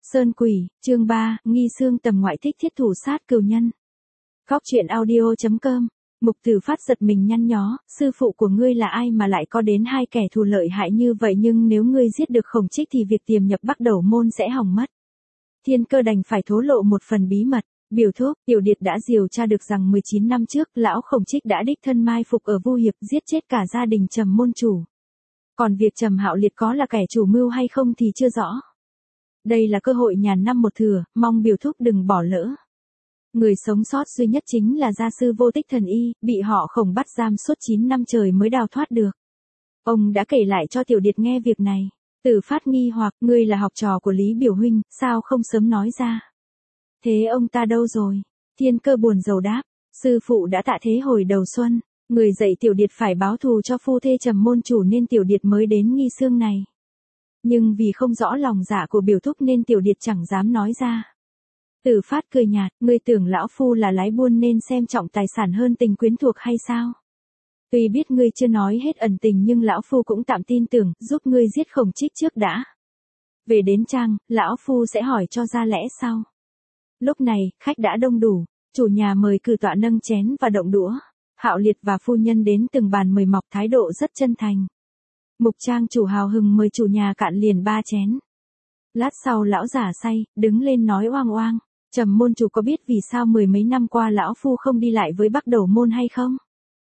Sơn Quỷ, chương 3, nghi xương tầm ngoại thích thiết thủ sát cừu nhân. Góc truyện audio.com. Mục Tử Phát giật mình nhăn nhó, sư phụ của ngươi là ai mà lại có đến hai kẻ thù lợi hại như vậy, nhưng nếu ngươi giết được Khổng Trích thì việc tiềm nhập Bắc Đầu môn sẽ hỏng mất. Thiên Cơ đành phải thổ lộ một phần bí mật. Biểu thúc, Tiểu Điệt đã điều tra được rằng 19 năm trước, lão Khổng Trích đã đích thân mai phục ở Vu Hiệp, giết chết cả gia đình Trầm môn chủ. Còn việc Trầm Hạo Liệt có là kẻ chủ mưu hay không thì chưa rõ. Đây là cơ hội ngàn năm một thửa, mong biểu thúc đừng bỏ lỡ. Người sống sót duy nhất chính là gia sư Vô Tích Thần Y, bị họ Khổng bắt giam suốt 9 năm trời mới đào thoát được. Ông đã kể lại cho Tiểu Điệt nghe việc này. Tử Phát nghi hoặc, ngươi là học trò của Lý biểu huynh, sao không sớm nói ra? Thế ông ta đâu rồi? Thiên Cơ buồn rầu đáp, sư phụ đã tạ thế hồi đầu xuân, người dạy Tiểu Điệt phải báo thù cho phu thê Trầm môn chủ nên Tiểu Điệt mới đến nghi xương này. Nhưng vì không rõ lòng dạ của biểu thúc nên Tiểu Điệt chẳng dám nói ra. Tử Phát cười nhạt, ngươi tưởng lão phu là lái buôn nên xem trọng tài sản hơn tình quyến thuộc hay sao? Tuy biết ngươi chưa nói hết ẩn tình nhưng lão phu cũng tạm tin tưởng, giúp ngươi giết Khổng Trích trước đã. Về đến trang, lão phu sẽ hỏi cho ra lẽ sau. Lúc này, khách đã đông đủ, chủ nhà mời cử tọa nâng chén và động đũa. Hạo Liệt và phu nhân đến từng bàn mời mọc thái độ rất chân thành. Mục trang chủ hào hừng mời chủ nhà cạn liền 3 chén. Lát sau lão giả say, đứng lên nói oang oang, Trầm môn chủ có biết vì sao 10 mấy năm qua lão phu không đi lại với Bắc Đầu môn hay không?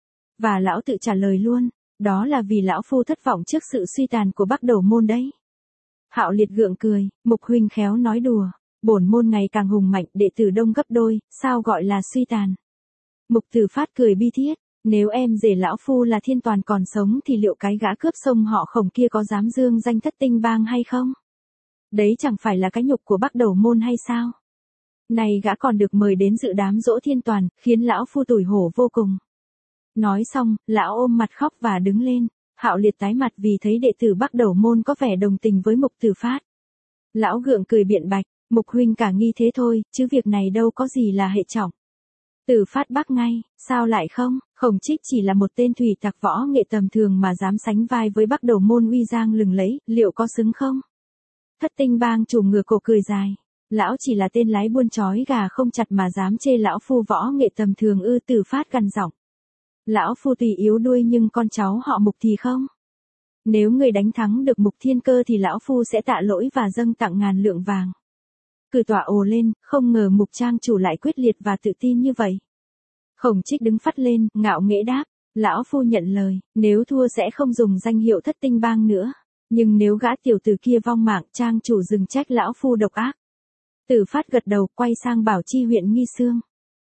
Và lão tự trả lời luôn, đó là vì lão phu thất vọng trước sự suy tàn của Bắc Đầu môn đấy. Hạo Liệt gượng cười, Mục huynh khéo nói đùa, bổn môn ngày càng hùng mạnh, đệ tử đông gấp đôi, sao gọi là suy tàn? Mục Tử Phát cười bi thiết, nếu em rể lão phu là Thiên Toàn còn sống thì liệu cái gã cướp sông họ Khổng kia có dám dương danh Thất Tinh Bang hay không? Đấy chẳng phải là cái nhục của Bắc Đầu môn hay sao? Này gã còn được mời đến dự đám giỗ Thiên Toàn, khiến lão phu tủi hổ vô cùng. Nói xong, lão ôm mặt khóc và đứng lên. Hạo Liệt tái mặt vì thấy đệ tử Bắc Đầu môn có vẻ đồng tình với Mục Tử Phát. Lão gượng cười biện bạch, Mục huynh cả nghi thế thôi, chứ việc này đâu có gì là hệ trọng. Tử Phát bác ngay, sao lại không? Khổng Trích chỉ là một tên thủy tặc võ nghệ tầm thường mà dám sánh vai với Bắc Đầu môn uy giang lừng lẫy, liệu có xứng không? Thất Tinh Bang chủ ngửa cổ cười dài. Lão chỉ là tên lái buôn chói gà không chặt mà dám chê lão phu võ nghệ tầm thường ư? Tử Phát gằn giọng. Lão phu tùy yếu đuôi nhưng con cháu họ Mục thì không. Nếu người đánh thắng được Mục Thiên Cơ thì lão phu sẽ tạ lỗi và dâng tặng 1000 lượng vàng. Cử tọa ồ lên, không ngờ Mục trang chủ lại quyết liệt và tự tin như vậy. Khổng Trích đứng phắt lên, ngạo nghễ đáp, lão phu nhận lời, nếu thua sẽ không dùng danh hiệu Thất Tinh Bang nữa. Nhưng nếu gã tiểu tử kia vong mạng, trang chủ dừng trách lão phu độc ác. Tử Phát gật đầu, quay sang bảo chi huyện nghi xương.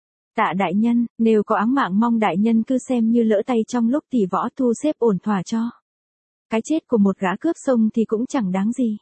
Tạ đại nhân, nếu có áng mạng mong đại nhân cứ xem như lỡ tay trong lúc tỷ võ thu xếp ổn thỏa cho. Cái chết của một gã cướp sông thì cũng chẳng đáng gì.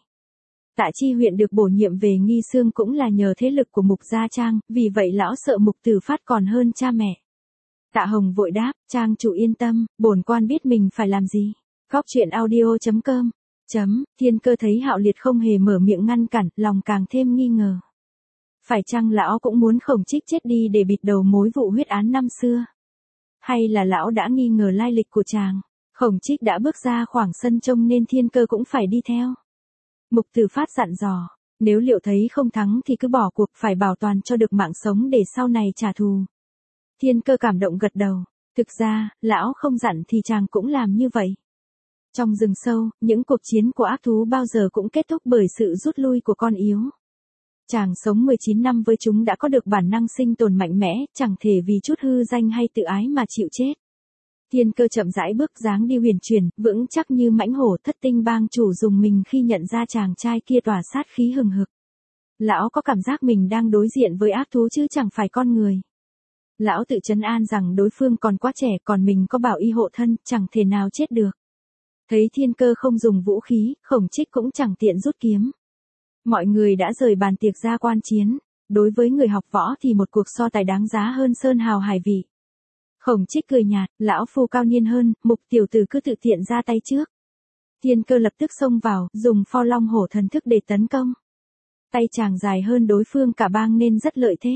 Tạ chi huyện được bổ nhiệm về nghi xương cũng là nhờ thế lực của Mục gia trang, vì vậy lão sợ Mục Tử Phát còn hơn cha mẹ. Tạ Hồng vội đáp, trang chủ yên tâm, bổn quan biết mình phải làm gì. Góc truyện audio.com. Thiên Cơ thấy Hạo Liệt không hề mở miệng ngăn cản, lòng càng thêm nghi ngờ. Phải chăng lão cũng muốn Khổng Trích chết đi để bịt đầu mối vụ huyết án năm xưa? Hay là lão đã nghi ngờ lai lịch của chàng? Khổng Trích đã bước ra khoảng sân trông nên Thiên Cơ cũng phải đi theo. Mục Tử Phát dặn dò, nếu liệu thấy không thắng thì cứ bỏ cuộc, phải bảo toàn cho được mạng sống để sau này trả thù. Thiên Cơ cảm động gật đầu, thực ra, lão không dặn thì chàng cũng làm như vậy. Trong rừng sâu, những cuộc chiến của ác thú bao giờ cũng kết thúc bởi sự rút lui của con yếu. Chàng sống 19 năm với chúng đã có được bản năng sinh tồn mạnh mẽ, chẳng thể vì chút hư danh hay tự ái mà chịu chết. Thiên Cơ chậm rãi bước dáng đi huyền chuyển, vững chắc như mãnh hổ. Thất Tinh Bang chủ dùng mình khi nhận ra chàng trai kia tỏa sát khí hừng hực. Lão có cảm giác mình đang đối diện với ác thú chứ chẳng phải con người. Lão tự trấn an rằng đối phương còn quá trẻ, còn mình có bảo y hộ thân, chẳng thể nào chết được. Thấy Thiên Cơ không dùng vũ khí, Khổng Trích cũng chẳng tiện rút kiếm. Mọi người đã rời bàn tiệc ra quan chiến. Đối với người học võ thì một cuộc so tài đáng giá hơn sơn hào hải vị. Khổng Trích cười nhạt, lão phu cao niên hơn, Mục tiểu tử cứ tự tiện ra tay trước. Thiên Cơ lập tức xông vào, dùng Pho Long Hổ thần thức để tấn công. Tay chàng dài hơn đối phương cả bang nên rất lợi thế.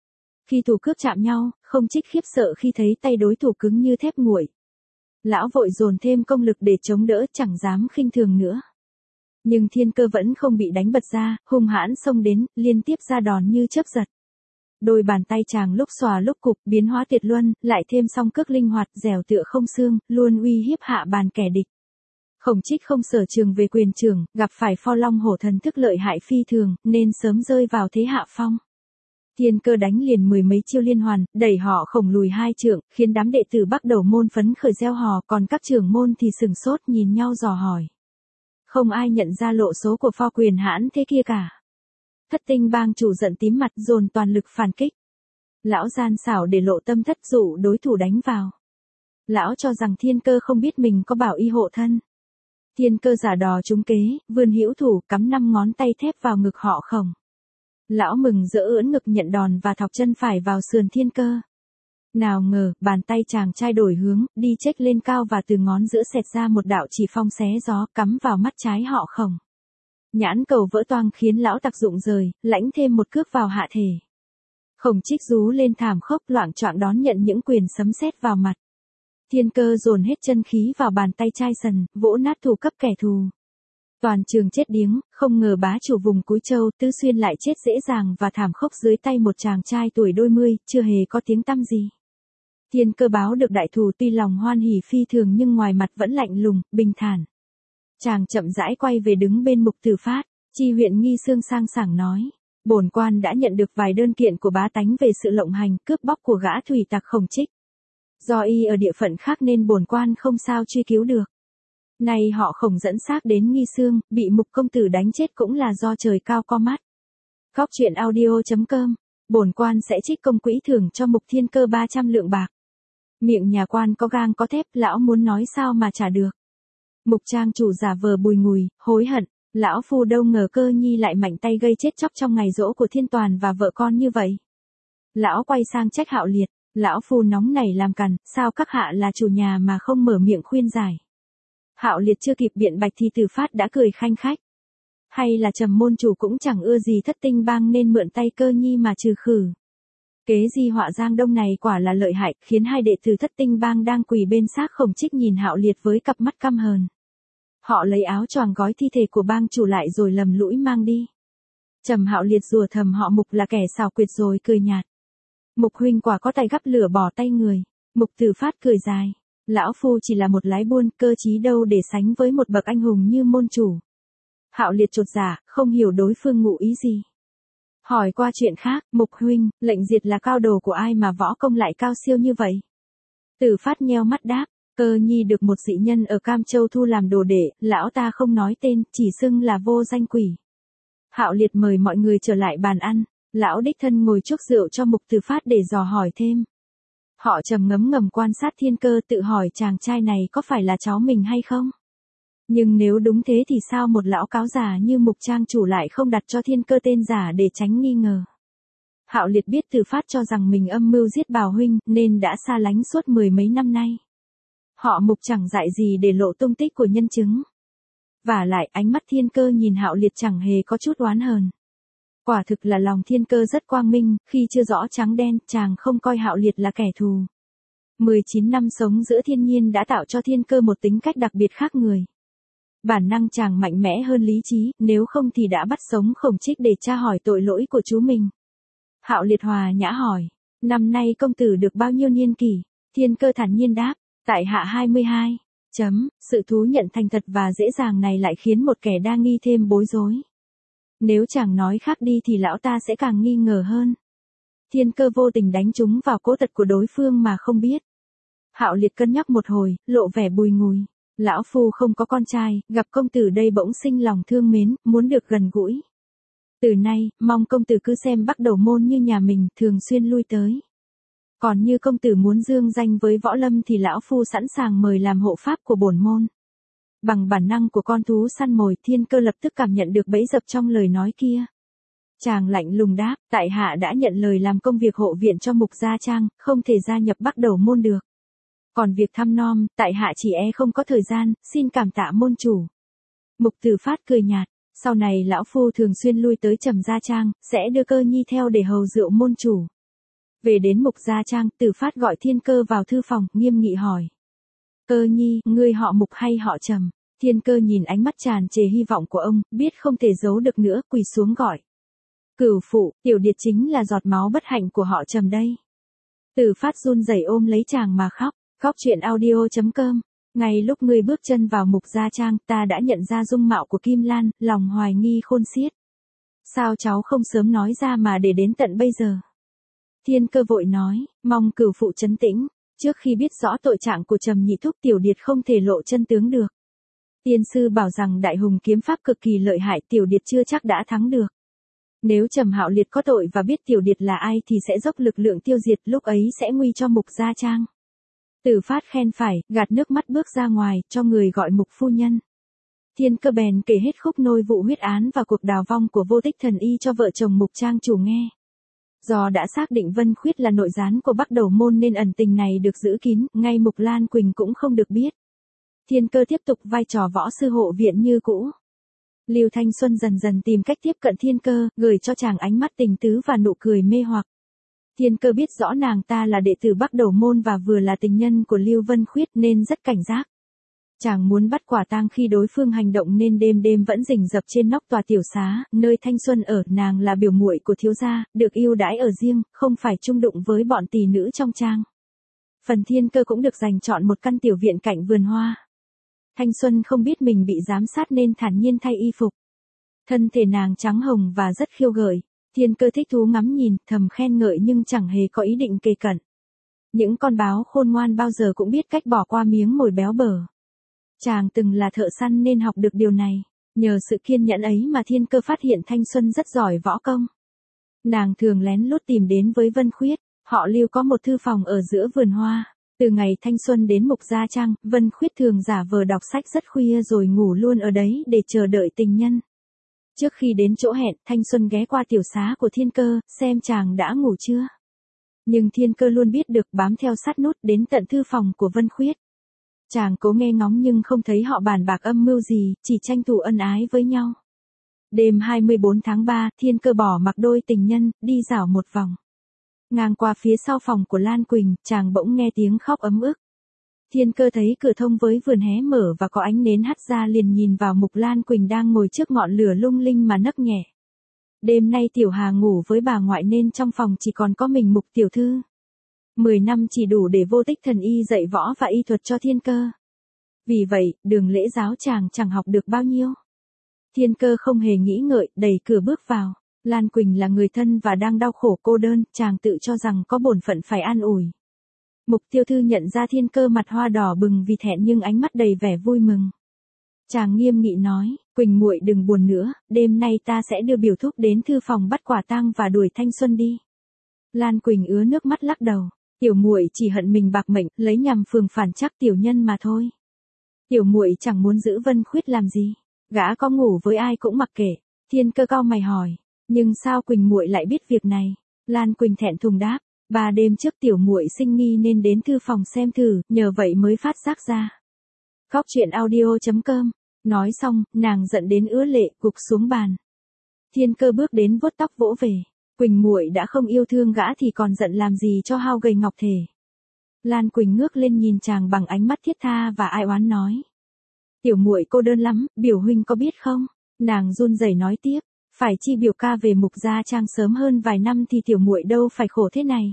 Khi thủ cước chạm nhau, Khổng Trích khiếp sợ khi thấy tay đối thủ cứng như thép nguội. Lão vội dồn thêm công lực để chống đỡ, chẳng dám khinh thường nữa. Nhưng Thiên Cơ vẫn không bị đánh bật ra, hung hãn xông đến, liên tiếp ra đòn như chớp giật. Đôi bàn tay chàng lúc xòa lúc cục, biến hóa tuyệt luân, lại thêm song cước linh hoạt, dẻo tựa không xương, luôn uy hiếp hạ bàn kẻ địch. Khổng Trích không sở trường về quyền trưởng, gặp phải Pho Long Hổ thần thức lợi hại phi thường, nên sớm rơi vào thế hạ phong. Thiên Cơ đánh liền mười mấy chiêu liên hoàn, đẩy họ Khổng lùi 2 trượng, khiến đám đệ tử Bắc Đầu môn phấn khởi reo hò, còn các trưởng môn thì sừng sốt nhìn nhau dò hỏi. Không ai nhận ra lộ số của Pho quyền hãn thế kia cả. Thất Tinh bang chủ giận tím mặt, dồn toàn lực phản kích. Lão gian xảo để lộ tâm thất dụ đối thủ đánh vào. Lão cho rằng Thiên Cơ không biết mình có bảo y hộ thân. Thiên Cơ giả đò trúng kế, vươn hữu thủ cắm 5 ngón tay thép vào ngực họ Khổng. Lão mừng rỡ ưỡn ngực nhận đòn và thọc chân phải vào sườn Thiên Cơ. Nào ngờ, bàn tay chàng trai đổi hướng, đi chếch lên cao và từ ngón giữa xẹt ra một đạo chỉ phong xé gió cắm vào mắt trái họ Khổng. Nhãn cầu vỡ toang khiến lão tặc dụng rời, lãnh thêm một cước vào hạ thể. Khổng Trích rú lên thảm khốc loạng choạng đón nhận những quyền sấm sét vào mặt. Thiên Cơ dồn hết chân khí vào bàn tay trai sần, vỗ nát thù cấp kẻ thù. Toàn trường chết điếng, không ngờ bá chủ vùng Cúi Châu Tư Xuyên lại chết dễ dàng và thảm khốc dưới tay một chàng trai tuổi đôi mươi, chưa hề có tiếng tăm gì. Thiên Cơ báo được đại thù tuy lòng hoan hỉ phi thường nhưng ngoài mặt vẫn lạnh lùng, bình thản. Chàng chậm rãi quay về đứng bên Mục Tử Phát, Chi huyện Nghi Xương sang sảng nói. Bổn quan đã nhận được vài đơn kiện của bá tánh về sự lộng hành, cướp bóc của gã thủy tặc Khổng Trích. Do y ở địa phận khác nên bổn quan không sao truy cứu được. Nay họ Khổng dẫn xác đến Nghi Xương, bị Mục công tử đánh chết cũng là do trời cao co mắt. Góc truyện audio.com, bổn quan sẽ trích công quỹ thưởng cho Mục Thiên Cơ 300 lượng bạc. Miệng nhà quan có gang có thép, lão muốn nói sao mà trả được. Mục trang chủ giả vờ bùi ngùi, hối hận, lão phu đâu ngờ Cơ nhi lại mạnh tay gây chết chóc trong ngày giỗ của Thiên Toàn và vợ con như vậy. Lão quay sang trách Hạo Liệt, lão phu nóng nảy làm cằn, sao các hạ là chủ nhà mà không mở miệng khuyên giải. Hạo Liệt chưa kịp biện bạch thì Tử Phát đã cười khanh khách. Hay là Trầm môn chủ cũng chẳng ưa gì Thất Tinh bang nên mượn tay Cơ nhi mà trừ khử. Kế di họa Giang Đông này quả là lợi hại, khiến hai đệ tử Thất Tinh bang đang quỳ bên xác Khổng Trích nhìn Hạo Liệt với cặp mắt căm hờn. Họ lấy áo choàng gói thi thể của bang chủ lại rồi lầm lũi mang đi. Trầm Hạo Liệt rủa thầm họ Mục là kẻ xảo quyệt rồi cười nhạt. Mục huynh quả có tay gắp lửa bỏ tay người. Mục Tử Phát cười dài. Lão phu chỉ là một lái buôn, cơ trí đâu để sánh với một bậc anh hùng như môn chủ. Hạo Liệt chột dạ, không hiểu đối phương ngụ ý gì. Hỏi qua chuyện khác, Mục huynh, lệnh diệt là cao đồ của ai mà võ công lại cao siêu như vậy? Tử Phát nheo mắt đáp, Cơ nhi được một dị nhân ở Cam Châu thu làm đồ đệ, lão ta không nói tên, chỉ xưng là vô danh quỷ. Hạo Liệt mời mọi người trở lại bàn ăn, lão đích thân ngồi chuốc rượu cho Mục Tử Phát để dò hỏi thêm. Họ trầm ngấm ngầm quan sát Thiên Cơ tự hỏi chàng trai này có phải là cháu mình hay không? Nhưng nếu đúng thế thì sao một lão cáo già như Mục trang chủ lại không đặt cho Thiên Cơ tên giả để tránh nghi ngờ? Hạo Liệt biết Tử Phát cho rằng mình âm mưu giết Bào huynh nên đã xa lánh suốt 10 mấy năm nay. Họ Mục chẳng dại gì để lộ tung tích của nhân chứng. Vả lại ánh mắt Thiên Cơ nhìn Hạo Liệt chẳng hề có chút oán hờn. Quả thực là lòng Thiên Cơ rất quang minh, khi chưa rõ trắng đen, chàng không coi Hạo Liệt là kẻ thù. 19 năm sống giữa thiên nhiên đã tạo cho Thiên Cơ một tính cách đặc biệt khác người. Bản năng chàng mạnh mẽ hơn lý trí, nếu không thì đã bắt sống Khổng Trích để tra hỏi tội lỗi của chú mình. Hạo Liệt hòa nhã hỏi, năm nay công tử được bao nhiêu niên kỷ? Thiên Cơ thản nhiên đáp, tại hạ 22. Sự thú nhận thành thật và dễ dàng này lại khiến một kẻ đa nghi thêm bối rối. Nếu chàng nói khác đi thì lão ta sẽ càng nghi ngờ hơn. Thiên Cơ vô tình đánh trúng vào cố tật của đối phương mà không biết. Hạo Liệt cân nhắc một hồi, lộ vẻ bùi ngùi. Lão phu không có con trai, gặp công tử đây bỗng sinh lòng thương mến, muốn được gần gũi. Từ nay, mong công tử cứ xem Bắc Đầu môn như nhà mình, thường xuyên lui tới. Còn như công tử muốn dương danh với võ lâm thì lão phu sẵn sàng mời làm hộ pháp của bổn môn. Bằng bản năng của con thú săn mồi, Thiên Cơ lập tức cảm nhận được bẫy dập trong lời nói kia. Chàng lạnh lùng đáp, tại hạ đã nhận lời làm công việc hộ viện cho Mục Gia Trang, không thể gia nhập Bắc Đầu môn được. Còn việc thăm nom, tại hạ chỉ không có thời gian, xin cảm tạ môn chủ. Mục Tử Phát cười nhạt, sau này lão phu thường xuyên lui tới Trầm Gia Trang, sẽ đưa Cơ nhi theo để hầu rượu môn chủ. Về đến Mục Gia Trang, Tử Phát gọi Thiên Cơ vào thư phòng, nghiêm nghị hỏi. Cơ nhi, ngươi họ Mục hay họ Trầm? Thiên Cơ nhìn ánh mắt tràn trề hy vọng của ông, biết không thể giấu được nữa, quỳ xuống gọi. Cửu phụ, Tiểu Điệt chính là giọt máu bất hạnh của họ Trầm đây. Từ Phát run rẩy ôm lấy chàng mà khóc. Khóc chuyện audio.com. Ngay lúc ngươi bước chân vào Mục Gia Trang, ta đã nhận ra dung mạo của Kim Lan, lòng hoài nghi khôn xiết. Sao cháu không sớm nói ra mà để đến tận bây giờ? Thiên Cơ vội nói, mong cửu phụ trấn tĩnh. Trước khi biết rõ tội trạng của Trầm nhị thúc, Tiểu Điệt không thể lộ chân tướng được. Tiên sư bảo rằng đại hùng kiếm pháp cực kỳ lợi hại, Tiểu Điệt chưa chắc đã thắng được. Nếu Trầm Hạo Liệt có tội và biết Tiểu Điệt là ai thì sẽ dốc lực lượng tiêu diệt, lúc ấy sẽ nguy cho Mục Gia Trang. Từ Phát khen phải, gạt nước mắt bước ra ngoài, cho người gọi Mục phu nhân. Thiên Cơ bèn kể hết khúc nôi vụ huyết án và cuộc đào vong của Vô Tích Thần Y cho vợ chồng Mục Trang chủ nghe. Do đã xác định Vân Khuyết là nội gián của Bắc Đầu Môn nên ẩn tình này được giữ kín, ngay Mục Lan Quỳnh cũng không được biết. Thiên Cơ tiếp tục vai trò võ sư hộ viện như cũ. Lưu Thanh Xuân dần dần tìm cách tiếp cận Thiên Cơ, gửi cho chàng ánh mắt tình tứ và nụ cười mê hoặc. Thiên Cơ biết rõ nàng ta là đệ tử Bắc Đầu Môn và vừa là tình nhân của Lưu Vân Khuyết nên rất cảnh giác. Chàng muốn bắt quả tang khi đối phương hành động nên đêm đêm vẫn rình rập trên nóc tòa tiểu xá, nơi Thanh Xuân ở. Nàng là biểu muội của thiếu gia, được ưu đãi ở riêng, không phải chung đụng với bọn tỳ nữ trong trang. Phần Thiên Cơ cũng được dành chọn một căn tiểu viện cạnh vườn hoa. Thanh Xuân không biết mình bị giám sát nên thản nhiên thay y phục. Thân thể nàng trắng hồng và rất khiêu gợi. Thiên Cơ thích thú ngắm nhìn, thầm khen ngợi nhưng chẳng hề có ý định kề cận. Những con báo khôn ngoan bao giờ cũng biết cách bỏ qua miếng mồi béo bở. Chàng từng là thợ săn nên học được điều này. Nhờ sự kiên nhẫn ấy mà Thiên Cơ phát hiện Thanh Xuân rất giỏi võ công. Nàng thường lén lút tìm đến với Vân Khuyết. Họ Lưu có một thư phòng ở giữa vườn hoa. Từ ngày Thanh Xuân đến Mục Gia Trang, Vân Khuyết thường giả vờ đọc sách rất khuya rồi ngủ luôn ở đấy để chờ đợi tình nhân. Trước khi đến chỗ hẹn, Thanh Xuân ghé qua tiểu xá của Thiên Cơ, xem chàng đã ngủ chưa. Nhưng Thiên Cơ luôn biết được, bám theo sát nút đến tận thư phòng của Vân Khuyết. Chàng cố nghe ngóng nhưng không thấy họ bàn bạc âm mưu gì, chỉ tranh thủ ân ái với nhau. Đêm 24 tháng 3, Thiên Cơ bỏ mặc đôi tình nhân, đi dạo một vòng. Ngang qua phía sau phòng của Lan Quỳnh, chàng bỗng nghe tiếng khóc ấm ức. Thiên Cơ thấy cửa thông với vườn hé mở và có ánh nến hắt ra, liền nhìn vào Mục Lan Quỳnh đang ngồi trước ngọn lửa lung linh mà nấc nhẹ. Đêm nay Tiểu Hà ngủ với bà ngoại nên trong phòng chỉ còn có mình Mục tiểu thư. 10 năm chỉ đủ để Vô Tích Thần Y dạy võ và y thuật cho Thiên Cơ. Vì vậy, đường lễ giáo chàng chẳng học được bao nhiêu. Thiên Cơ không hề nghĩ ngợi, đẩy cửa bước vào. Lan Quỳnh là người thân và đang đau khổ cô đơn, chàng tự cho rằng có bổn phận phải an ủi. Mục tiểu thư nhận ra Thiên Cơ mặt hoa đỏ bừng vì thẹn nhưng ánh mắt đầy vẻ vui mừng. Chàng nghiêm nghị nói, Quỳnh muội đừng buồn nữa, đêm nay ta sẽ đưa biểu thúc đến thư phòng bắt quả tang và đuổi Thanh Xuân đi. Lan Quỳnh ứa nước mắt lắc đầu, tiểu muội chỉ hận mình bạc mệnh, lấy nhằm phường phản chắc tiểu nhân mà thôi. Tiểu muội chẳng muốn giữ Vân Khuyết làm gì, gã có ngủ với ai cũng mặc kệ. Thiên Cơ cau mày hỏi, nhưng sao Quỳnh muội lại biết việc này? Lan Quỳnh thẹn thùng đáp, 3 đêm trước tiểu muội sinh nghi nên đến thư phòng xem thử, nhờ vậy mới phát giác ra. Khóc chuyện audio.com. Nói xong, nàng giận đến ứa lệ, gục xuống bàn. Thiên Cơ bước đến vuốt tóc vỗ về. Quỳnh muội đã không yêu thương gã thì còn giận làm gì cho hao gầy ngọc thể. Lan Quỳnh ngước lên nhìn chàng bằng ánh mắt thiết tha và ai oán nói. Tiểu muội cô đơn lắm, biểu huynh có biết không? Nàng run rẩy nói tiếp, phải chi biểu ca về Mục Gia Trang sớm hơn vài năm thì tiểu muội đâu phải khổ thế này.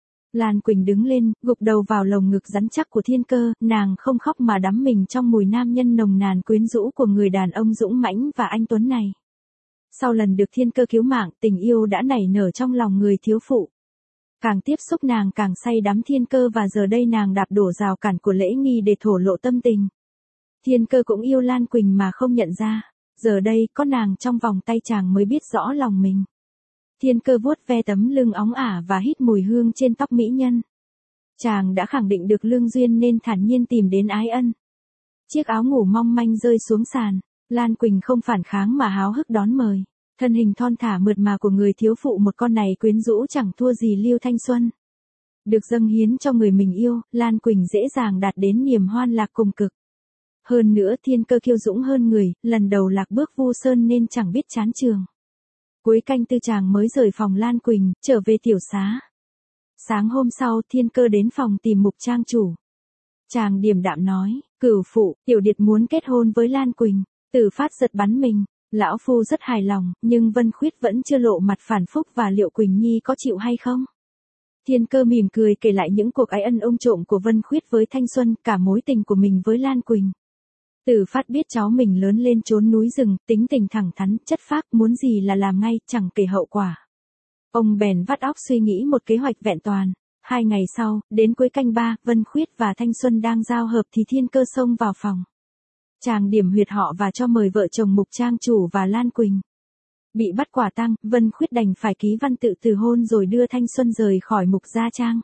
Lan Quỳnh đứng lên, gục đầu vào lồng ngực rắn chắc của Thiên Cơ, nàng không khóc mà đắm mình trong mùi nam nhân nồng nàn quyến rũ của người đàn ông dũng mãnh và anh tuấn này. Sau lần được Thiên Cơ cứu mạng, tình yêu đã nảy nở trong lòng người thiếu phụ. Càng tiếp xúc nàng càng say đắm Thiên Cơ và giờ đây nàng đạp đổ rào cản của lễ nghi để thổ lộ tâm tình. Thiên Cơ cũng yêu Lan Quỳnh mà không nhận ra, giờ đây có nàng trong vòng tay chàng mới biết rõ lòng mình. Thiên Cơ vuốt ve tấm lưng óng ả và hít mùi hương trên tóc mỹ nhân. Chàng đã khẳng định được lương duyên nên thản nhiên tìm đến ái ân. Chiếc áo ngủ mong manh rơi xuống sàn, Lan Quỳnh không phản kháng mà háo hức đón mời. Thân hình thon thả mượt mà của người thiếu phụ một con này quyến rũ chẳng thua gì Lưu Thanh Xuân. Được dâng hiến cho người mình yêu, Lan Quỳnh dễ dàng đạt đến niềm hoan lạc cùng cực. Hơn nữa Thiên Cơ kiêu dũng hơn người, lần đầu lạc bước Vu Sơn nên chẳng biết chán trường. Cuối canh tư chàng mới rời phòng Lan Quỳnh, trở về tiểu xá. Sáng hôm sau Thiên Cơ đến phòng tìm Mục trang chủ. Chàng điềm đạm nói, Cửu phụ, Tiểu Điệt muốn kết hôn với Lan Quỳnh. Từ Phát giật bắn mình. Lão phu rất hài lòng, nhưng Vân Khuyết vẫn chưa lộ mặt phản phúc và liệu Quỳnh Nhi có chịu hay không? Thiên Cơ mỉm cười kể lại những cuộc ái ân ôm trộm của Vân Khuyết với Thanh Xuân, cả mối tình của mình với Lan Quỳnh. Từ Phát biết cháu mình lớn lên trốn núi rừng, tính tình thẳng thắn, chất phác, muốn gì là làm ngay, chẳng kể hậu quả. Ông bèn vắt óc suy nghĩ một kế hoạch vẹn toàn. 2 ngày sau, đến cuối canh 3, Vân Khuyết và Thanh Xuân đang giao hợp thì Thiên Cơ xông vào phòng. Chàng điểm huyệt họ và cho mời vợ chồng Mục Trang chủ và Lan Quỳnh. Bị bắt quả tang, Vân Khuyết đành phải ký văn tự từ hôn rồi đưa Thanh Xuân rời khỏi Mục gia trang.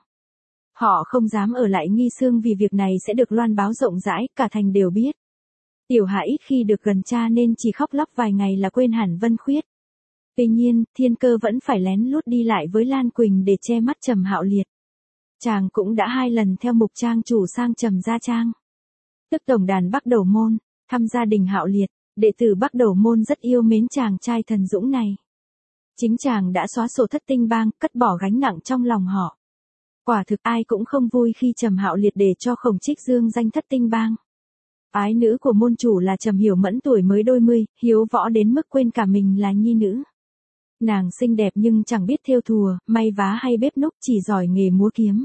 Họ không dám ở lại Nghi Sương vì việc này sẽ được loan báo rộng rãi, cả thành đều biết. Tiểu Hạ ít khi được gần cha nên chỉ khóc lóc vài ngày là quên hẳn Vân Khuyết. Tuy nhiên, Thiên Cơ vẫn phải lén lút đi lại với Lan Quỳnh để che mắt Trầm Hạo Liệt. Chàng cũng đã 2 lần theo Mục Trang chủ sang Trầm gia trang. Tức tổng đàn Bắc Đầu Môn, thăm gia đình Hạo Liệt, đệ tử Bắc Đầu Môn rất yêu mến chàng trai thần dũng này. Chính chàng đã xóa sổ Thất Tinh Bang, cất bỏ gánh nặng trong lòng họ. Quả thực ai cũng không vui khi Trầm Hạo Liệt để cho Khổng Trích dương danh Thất Tinh Bang. Ái nữ của môn chủ là Trầm Hiểu Mẫn tuổi mới đôi mươi, hiếu võ đến mức quên cả mình là nhi nữ. Nàng xinh đẹp nhưng chẳng biết thêu thùa, may vá hay bếp núc, chỉ giỏi nghề múa kiếm.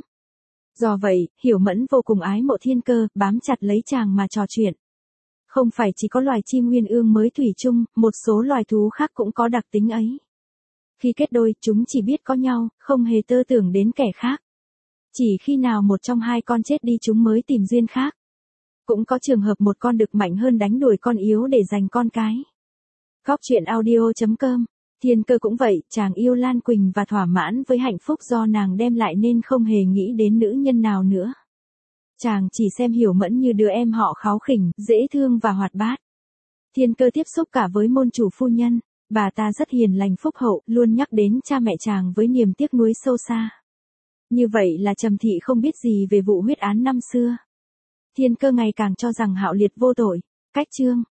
Do vậy, Hiểu Mẫn vô cùng ái mộ Thiên Cơ, bám chặt lấy chàng mà trò chuyện. Không phải chỉ có loài chim uyên ương mới thủy chung, một số loài thú khác cũng có đặc tính ấy. Khi kết đôi, chúng chỉ biết có nhau, không hề tơ tưởng đến kẻ khác. Chỉ khi nào một trong hai con chết đi chúng mới tìm duyên khác. Cũng có trường hợp một con đực mạnh hơn đánh đuổi con yếu để giành con cái. Góc truyện audio.com. Thiên Cơ cũng vậy, chàng yêu Lan Quỳnh và thỏa mãn với hạnh phúc do nàng đem lại nên không hề nghĩ đến nữ nhân nào nữa. Chàng chỉ xem Hiểu Mẫn như đứa em họ kháu khỉnh, dễ thương và hoạt bát. Thiên Cơ tiếp xúc cả với môn chủ phu nhân, bà ta rất hiền lành phúc hậu, luôn nhắc đến cha mẹ chàng với niềm tiếc nuối sâu xa. Như vậy là Trầm thị không biết gì về vụ huyết án năm xưa. Thiên Cơ ngày càng cho rằng Hạo Liệt vô tội. Cách chương